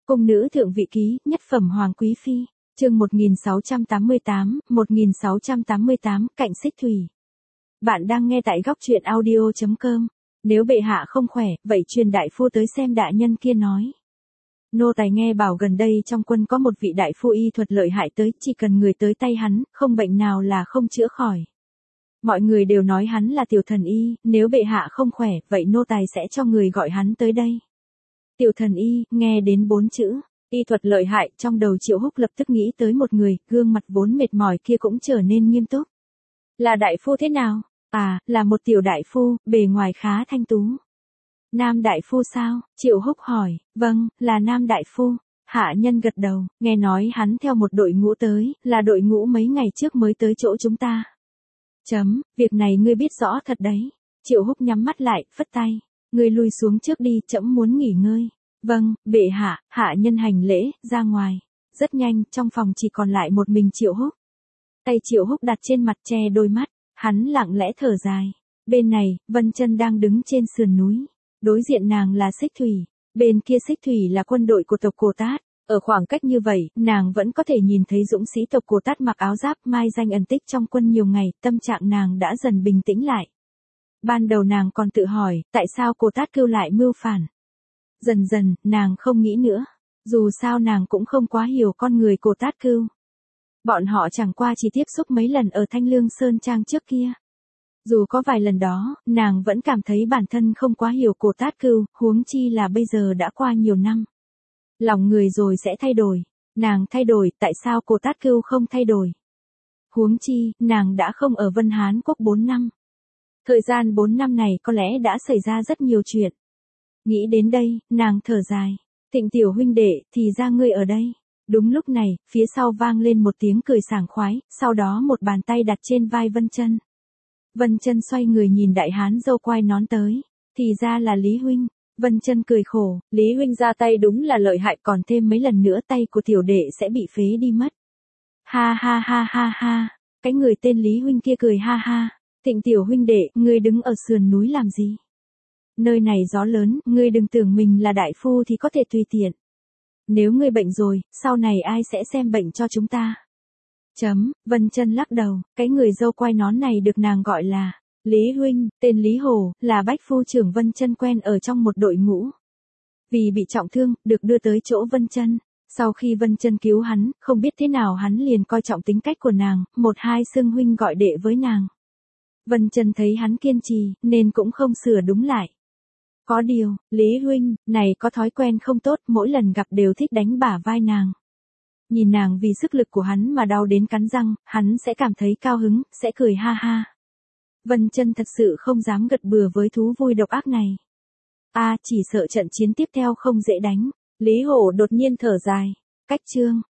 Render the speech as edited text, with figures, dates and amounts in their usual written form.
Cung nữ thượng vị ký, nhất phẩm hoàng quý phi, chương 1688, cạnh xích thủy. Bạn đang nghe tại góc truyện audio.com. Nếu bệ hạ không khỏe, vậy truyền đại phu tới xem, đại nhân kia nói. Nô tài nghe bảo gần đây trong quân có một vị đại phu y thuật lợi hại tới, chỉ cần người tới tay hắn, không bệnh nào là không chữa khỏi. Mọi người đều nói hắn là tiểu thần y, nếu bệ hạ không khỏe, vậy nô tài sẽ cho người gọi hắn tới đây. Tiểu thần y, nghe đến 4 chữ, y thuật lợi hại, trong đầu Triệu Húc lập tức nghĩ tới một người, gương mặt vốn mệt mỏi kia cũng trở nên nghiêm túc. Là đại phu thế nào? À, là một tiểu đại phu, bề ngoài khá thanh tú. Nam đại phu sao? Triệu Húc hỏi. Vâng, là nam đại phu. Hạ nhân gật đầu, nghe nói hắn theo một đội ngũ tới, là đội ngũ mấy ngày trước mới tới chỗ chúng ta. Việc này ngươi biết rõ thật đấy. Triệu Húc nhắm mắt lại, phất tay. Ngươi lui xuống trước đi, trẫm muốn nghỉ ngơi. Vâng, bệ hạ. Hạ nhân hành lễ, ra ngoài. Rất nhanh, trong phòng chỉ còn lại một mình Triệu Húc. Tay Triệu Húc đặt trên mặt che đôi mắt, hắn lặng lẽ thở dài. Bên này, Vân Chân đang đứng trên sườn núi. Đối diện nàng là Xích Thủy, bên kia Xích Thủy là quân đội của tộc Cô Tát. Ở khoảng cách như vậy, nàng vẫn có thể nhìn thấy dũng sĩ tộc Cô Tát mặc áo giáp mai danh ẩn tích trong quân nhiều ngày, tâm trạng nàng đã dần bình tĩnh lại. Ban đầu nàng còn tự hỏi, tại sao Cô Tát Cưu lại mưu phản. Dần dần, nàng không nghĩ nữa. Dù sao nàng cũng không quá hiểu con người Cô Tát Cưu. Bọn họ chẳng qua chỉ tiếp xúc mấy lần ở Thanh Lương Sơn Trang trước kia. Dù có vài lần đó, nàng vẫn cảm thấy bản thân không quá hiểu Cô Tát Cưu, huống chi là bây giờ đã qua nhiều năm. Lòng người rồi sẽ thay đổi. Nàng thay đổi, tại sao Cô Tát Cưu không thay đổi? Huống chi, nàng đã không ở Vân Hán Quốc 4 năm. Thời gian 4 năm này có lẽ đã xảy ra rất nhiều chuyện. Nghĩ đến đây, nàng thở dài. Thịnh tiểu huynh đệ, thì ra ngươi ở đây. Đúng lúc này, phía sau vang lên một tiếng cười sảng khoái, sau đó một bàn tay đặt trên vai Vân Chân. Vân Chân xoay người nhìn đại hán râu quai nón tới. Thì ra là Lý huynh. Vân Chân cười khổ, Lý huynh ra tay đúng là lợi hại, còn thêm mấy lần nữa tay của tiểu đệ sẽ bị phế đi mất. Ha ha ha ha ha, cái người tên Lý huynh kia cười ha ha. Thịnh tiểu huynh đệ, ngươi đứng ở sườn núi làm gì? Nơi này gió lớn, ngươi đừng tưởng mình là đại phu thì có thể tùy tiện. Nếu ngươi bệnh rồi, sau này ai sẽ xem bệnh cho chúng ta? Vân Chân lắc đầu, cái người râu quai nón này được nàng gọi là Lý huynh, tên Lý Hồ, là bách phu trưởng Vân Chân quen ở trong một đội ngũ. Vì bị trọng thương, được đưa tới chỗ Vân Chân. Sau khi Vân Chân cứu hắn, không biết thế nào hắn liền coi trọng tính cách của nàng, một hai xưng huynh gọi đệ với nàng. Vân Chân thấy hắn kiên trì, nên cũng không sửa đúng lại. Có điều, Lý huynh, này có thói quen không tốt, mỗi lần gặp đều thích đánh bả vai nàng. Nhìn nàng vì sức lực của hắn mà đau đến cắn răng, hắn sẽ cảm thấy cao hứng, sẽ cười ha ha. Vân Chân thật sự không dám gật bừa với thú vui độc ác này. Chỉ sợ trận chiến tiếp theo không dễ đánh. Lý Hổ đột nhiên thở dài. Cách chương.